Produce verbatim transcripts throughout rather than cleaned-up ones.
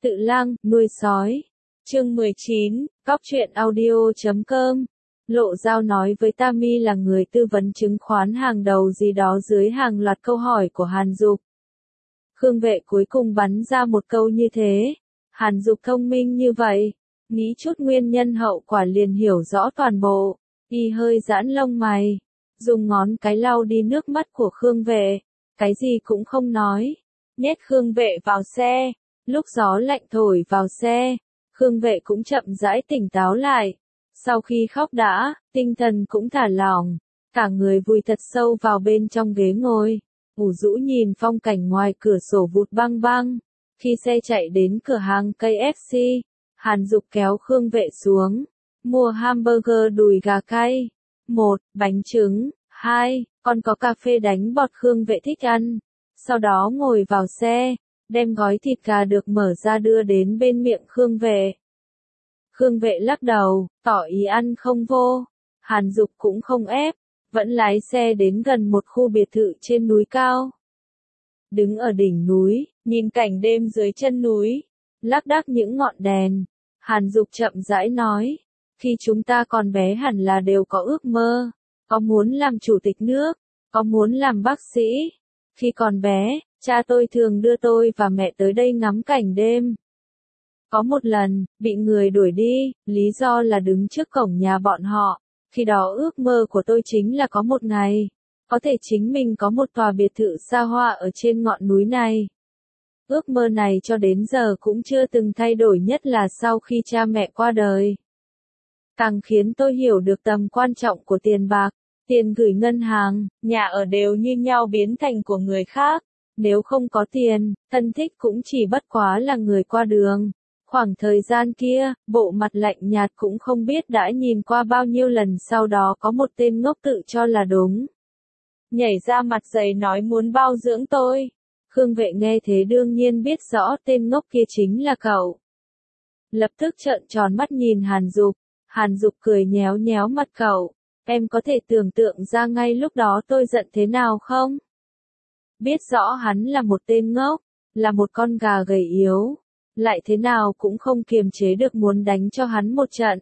Tự lang, nuôi sói. Chương mười chín, cóc truyện audio chấm com. Lộ Giao nói với Tammy là người tư vấn chứng khoán hàng đầu gì đó dưới hàng loạt câu hỏi của Hàn Dục. Khương Vệ cuối cùng bắn ra một câu như thế. Hàn Dục thông minh như vậy, nghĩ chút nguyên nhân hậu quả liền hiểu rõ toàn bộ. Y hơi giãn lông mày, dùng ngón cái lau đi nước mắt của Khương Vệ, cái gì cũng không nói, nhét Khương Vệ vào xe. Lúc gió lạnh thổi vào xe, Khương Vệ cũng chậm rãi tỉnh táo lại. Sau khi khóc đã, tinh thần cũng thả lỏng, cả người vùi thật sâu vào bên trong ghế ngồi, ủ rũ nhìn phong cảnh ngoài cửa sổ vụt băng băng. Khi xe chạy đến cửa hàng ca ép xê, Hàn Dục kéo Khương Vệ xuống, mua hamburger đùi gà cay, một, bánh trứng, hai, còn có cà phê đánh bọt Khương Vệ thích ăn. Sau đó ngồi vào xe, đem gói thịt gà được mở ra đưa đến bên miệng Khương Vệ. Khương Vệ lắc đầu, tỏ ý ăn không vô. Hàn Dục cũng không ép, vẫn lái xe đến gần một khu biệt thự trên núi cao. Đứng ở đỉnh núi, nhìn cảnh đêm dưới chân núi, lác đác những ngọn đèn, Hàn Dục chậm rãi nói, khi chúng ta còn bé hẳn là đều có ước mơ, có muốn làm chủ tịch nước, có muốn làm bác sĩ. Khi còn bé, cha tôi thường đưa tôi và mẹ tới đây ngắm cảnh đêm. Có một lần, bị người đuổi đi, lý do là đứng trước cổng nhà bọn họ. Khi đó ước mơ của tôi chính là có một ngày, có thể chính mình có một tòa biệt thự xa hoa ở trên ngọn núi này. Ước mơ này cho đến giờ cũng chưa từng thay đổi, nhất là sau khi cha mẹ qua đời. Càng khiến tôi hiểu được tầm quan trọng của tiền bạc, tiền gửi ngân hàng, nhà ở đều như nhau biến thành của người khác. Nếu không có tiền, thân thích cũng chỉ bất quá là người qua đường. Khoảng thời gian kia, bộ mặt lạnh nhạt cũng không biết đã nhìn qua bao nhiêu lần, sau đó có một tên ngốc tự cho là đúng. Nhảy ra mặt dày nói muốn bao dưỡng tôi. Khương Vệ nghe thế đương nhiên biết rõ tên ngốc kia chính là cậu. Lập tức trợn tròn mắt nhìn Hàn Dục. Hàn Dục cười nhéo nhéo mặt cậu. Em có thể tưởng tượng ra ngay lúc đó tôi giận thế nào không? Biết rõ hắn là một tên ngốc, là một con gà gầy yếu, lại thế nào cũng không kiềm chế được muốn đánh cho hắn một trận.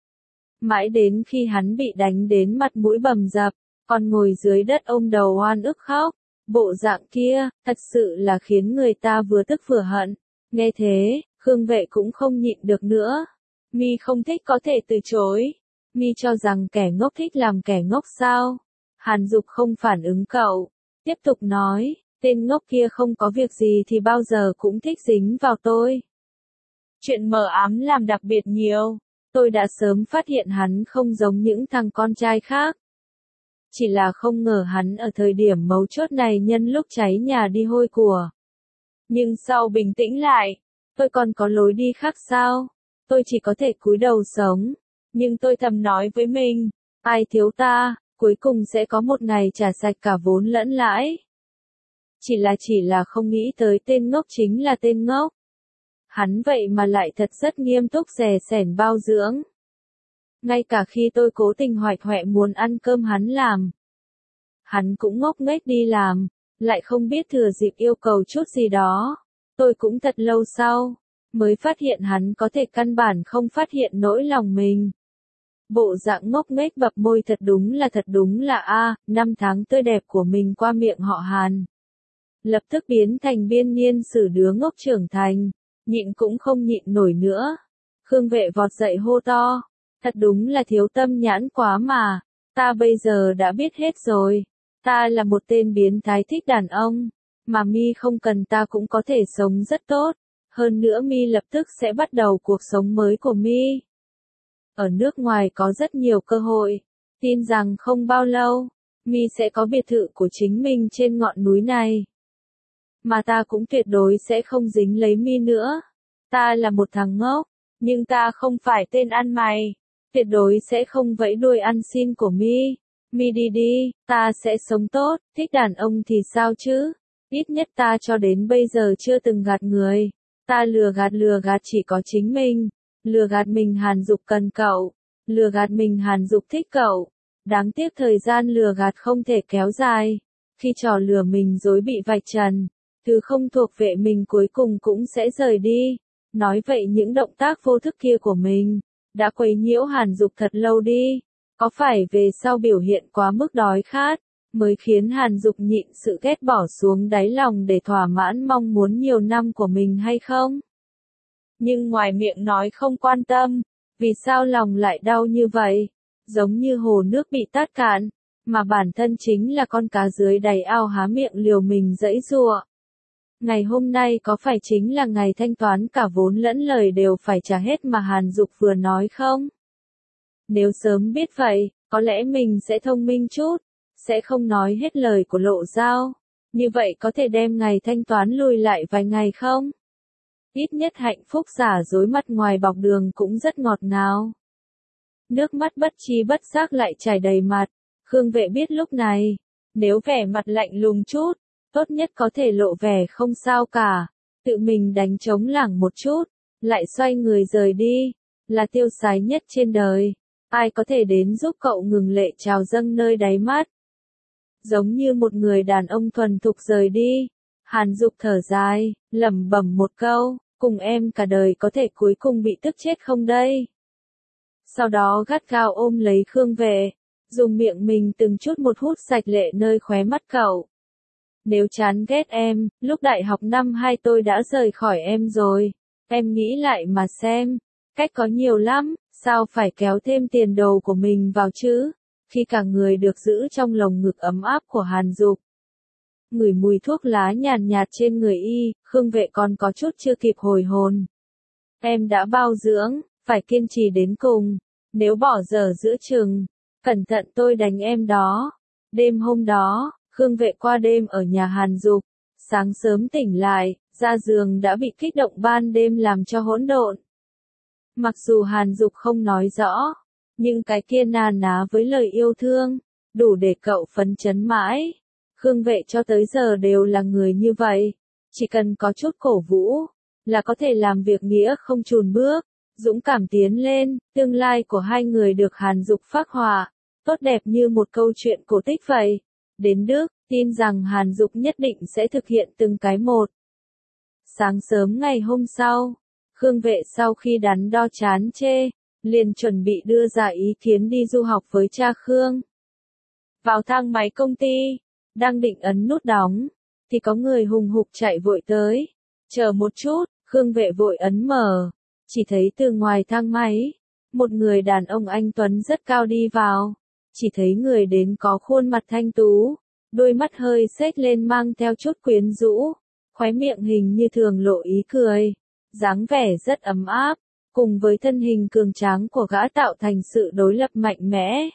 Mãi đến khi hắn bị đánh đến mặt mũi bầm dập, còn ngồi dưới đất ôm đầu oan ức khóc, bộ dạng kia, thật sự là khiến người ta vừa tức vừa hận. Nghe thế, Khương Vệ cũng không nhịn được nữa. Mi không thích có thể từ chối. Mi cho rằng kẻ ngốc thích làm kẻ ngốc sao? Hàn Dục không phản ứng cậu, tiếp tục nói, tên ngốc kia không có việc gì thì bao giờ cũng thích dính vào tôi. Chuyện mờ ám làm đặc biệt nhiều, tôi đã sớm phát hiện hắn không giống những thằng con trai khác. Chỉ là không ngờ hắn ở thời điểm mấu chốt này nhân lúc cháy nhà đi hôi của. Nhưng sau bình tĩnh lại, tôi còn có lối đi khác sao? Tôi chỉ có thể cúi đầu sống. Nhưng tôi thầm nói với mình, ai thiếu ta, cuối cùng sẽ có một ngày trả sạch cả vốn lẫn lãi. Chỉ là chỉ là không nghĩ tới tên ngốc chính là tên ngốc. Hắn vậy mà lại thật rất nghiêm túc dè sẻn bao dưỡng. Ngay cả khi tôi cố tình hoạch hoẹ muốn ăn cơm hắn làm, hắn cũng ngốc nghếch đi làm, lại không biết thừa dịp yêu cầu chút gì đó. Tôi cũng thật lâu sau, mới phát hiện hắn có thể căn bản không phát hiện nỗi lòng mình. Bộ dạng ngốc nghếch bập môi thật đúng là thật đúng là a, năm tháng tươi đẹp của mình qua miệng họ Hàn. Lập tức biến thành biên niên sử đứa ngốc trưởng thành, nhịn cũng không nhịn nổi nữa. Khương Vệ vọt dậy hô to, thật đúng là thiếu tâm nhãn quá mà, ta bây giờ đã biết hết rồi, ta là một tên biến thái thích đàn ông, mà Mi không cần ta cũng có thể sống rất tốt, hơn nữa Mi lập tức sẽ bắt đầu cuộc sống mới của Mi. Ở nước ngoài có rất nhiều cơ hội, tin rằng không bao lâu, Mi sẽ có biệt thự của chính mình trên ngọn núi này. Mà ta cũng tuyệt đối sẽ không dính lấy Mi nữa. Ta là một thằng ngốc, nhưng ta không phải tên ăn mày, tuyệt đối sẽ không vẫy đuôi ăn xin của Mi. Mi đi đi, ta sẽ sống tốt, thích đàn ông thì sao chứ? Ít nhất ta cho đến bây giờ chưa từng gạt người. Ta lừa gạt lừa gạt chỉ có chính mình. Lừa gạt mình Hàn Dục cần cậu, lừa gạt mình Hàn Dục thích cậu. Đáng tiếc thời gian lừa gạt không thể kéo dài. Khi trò lừa mình dối bị vạch trần, thứ không thuộc về mình cuối cùng cũng sẽ rời đi. Nói vậy những động tác vô thức kia của mình, đã quấy nhiễu Hàn Dục thật lâu đi. Có phải về sau biểu hiện quá mức đói khát, mới khiến Hàn Dục nhịn sự ghét bỏ xuống đáy lòng để thỏa mãn mong muốn nhiều năm của mình hay không? Nhưng ngoài miệng nói không quan tâm, vì sao lòng lại đau như vậy? Giống như hồ nước bị tát cạn, mà bản thân chính là con cá dưới đáy ao há miệng liều mình giãy giụa. Ngày hôm nay có phải chính là ngày thanh toán cả vốn lẫn lời đều phải trả hết mà Hàn Dục vừa nói không? Nếu sớm biết vậy, có lẽ mình sẽ thông minh chút, sẽ không nói hết lời của Lộ Giao. Như vậy có thể đem ngày thanh toán lùi lại vài ngày không? Ít nhất hạnh phúc giả dối mặt ngoài bọc đường cũng rất ngọt ngào. Nước mắt bất chi bất giác lại chảy đầy mặt. Khương Vệ biết lúc này, nếu vẻ mặt lạnh lùng chút, tốt nhất có thể lộ vẻ không sao cả, tự mình đánh trống lảng một chút, lại xoay người rời đi, là tiêu sái nhất trên đời. Ai có thể đến giúp cậu ngừng lệ trào dâng nơi đáy mắt. Giống như một người đàn ông thuần thục rời đi, Hàn Dục thở dài, lẩm bẩm một câu, cùng em cả đời có thể cuối cùng bị tức chết không đây? Sau đó gắt gao ôm lấy Khương Vệ, dùng miệng mình từng chút một hút sạch lệ nơi khóe mắt cậu. Nếu chán ghét em, lúc đại học năm hai tôi đã rời khỏi em rồi. Em nghĩ lại mà xem, cách có nhiều lắm, sao phải kéo thêm tiền đồ của mình vào chứ? Khi cả người được giữ trong lồng ngực ấm áp của Hàn Dục. Ngửi mùi thuốc lá nhàn nhạt trên người y, Khương Vệ còn có chút chưa kịp hồi hồn. Em đã bao dưỡng, phải kiên trì đến cùng, nếu bỏ dở giữa chừng, cẩn thận tôi đánh em đó. Đêm hôm đó, Khương Vệ qua đêm ở nhà Hàn Dục, sáng sớm tỉnh lại, ra giường đã bị kích động ban đêm làm cho hỗn độn. Mặc dù Hàn Dục không nói rõ, nhưng cái kia na ná với lời yêu thương, đủ để cậu phấn chấn mãi. Khương Vệ cho tới giờ đều là người như vậy, chỉ cần có chút cổ vũ, là có thể làm việc nghĩa không chùn bước, dũng cảm tiến lên. Tương lai của hai người được Hàn Dục phác họa, tốt đẹp như một câu chuyện cổ tích vậy. Đến Đức, tin rằng Hàn Dục nhất định sẽ thực hiện từng cái một. Sáng sớm ngày hôm sau, Khương Vệ sau khi đắn đo chán chê, liền chuẩn bị đưa ra ý kiến đi du học với cha Khương. Vào thang máy công ty, đang định ấn nút đóng, thì có người hùng hục chạy vội tới. Chờ một chút, Khương Vệ vội ấn mở, chỉ thấy từ ngoài thang máy, một người đàn ông anh tuấn rất cao đi vào. Chỉ thấy người đến có khuôn mặt thanh tú, đôi mắt hơi xếch lên mang theo chút quyến rũ, khóe miệng hình như thường lộ ý cười, dáng vẻ rất ấm áp, cùng với thân hình cường tráng của gã tạo thành sự đối lập mạnh mẽ.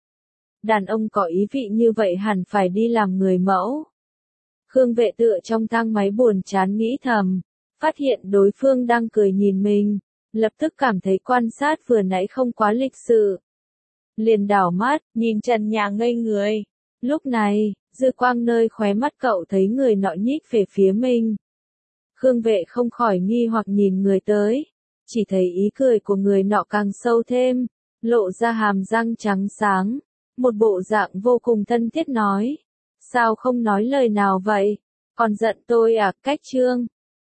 Đàn ông có ý vị như vậy hẳn phải đi làm người mẫu. Khương Vệ tựa trong thang máy buồn chán nghĩ thầm, phát hiện đối phương đang cười nhìn mình, lập tức cảm thấy quan sát vừa nãy không quá lịch sự. Liền đảo mắt, nhìn trần nhà ngây người. Lúc này, dư quang nơi khóe mắt cậu thấy người nọ nhích về phía mình. Khương Vệ không khỏi nghi hoặc nhìn người tới, chỉ thấy ý cười của người nọ càng sâu thêm, lộ ra hàm răng trắng sáng, một bộ dạng vô cùng thân thiết nói. Sao không nói lời nào vậy? Còn giận tôi à? Cách Trương,